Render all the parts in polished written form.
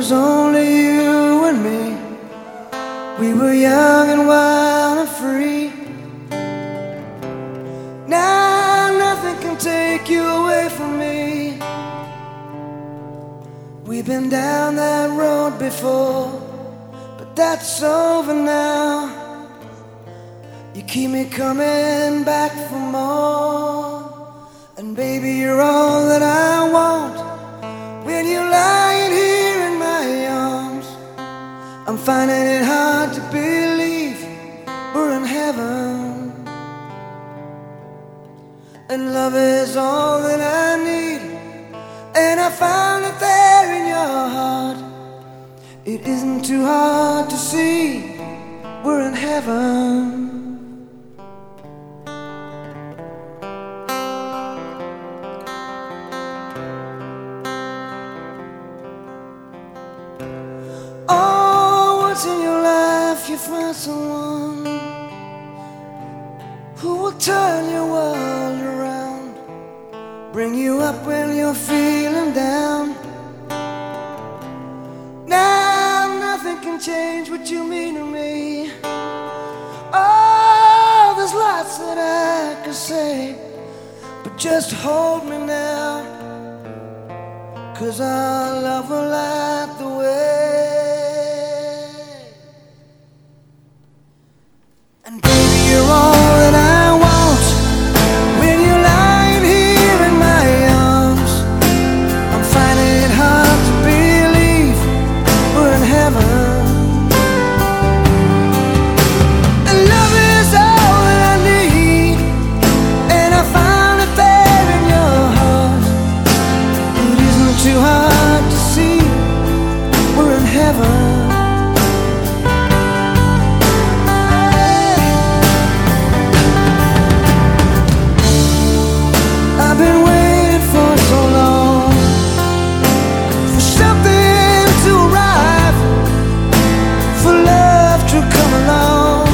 was only you and me. We were young and wild and free. Now nothing can take you away from me. We've been down that road before, but that's over now. You keep me coming back for more. And baby, you're all that I want. When you're lying here in my arms, I'm finding it hard to believe we're in heaven. And love is all that I need, and I found it there in your heart. It isn't too hard to see we're in heaven. In your life you find someone who will turn your world around, bring you up when you're feeling down. Now nothing can change what you mean to me. Oh, there's lots that I could say, but just hold me now, 'cause our love will light the way. And baby, you're all that I want. When you're lying here in my arms, I'm finding it hard to believe we're in heaven. And love is all that I need, and I found it there in your heart. It isn't too hard to see we're in heaven. I've been waiting for so long for something to arrive, for love to come along.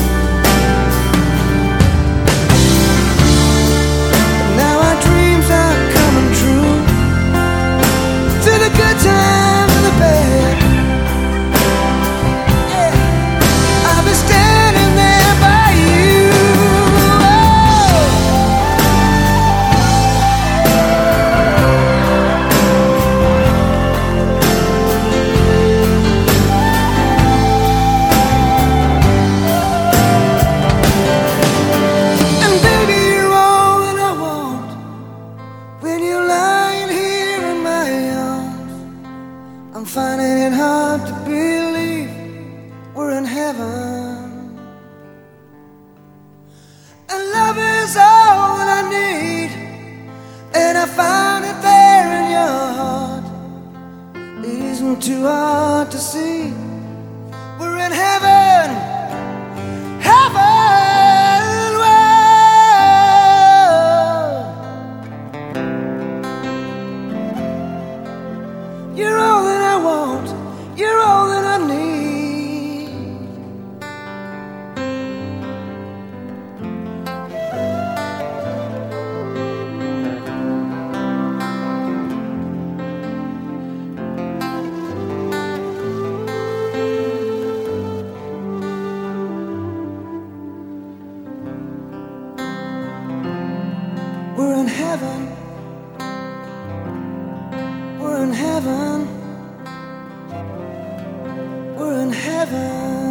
Now our dreams are coming true, through the good times and the bad. Yeah. I'll be standing there by you. I'm finding it hard to believe we're in heaven. And love is all that I need, and I found it there in your heart. It isn't too hard to see we're in heaven. Heaven. You're all that I want, you're all that I need. We're in heaven. We're in heaven. We're in heaven.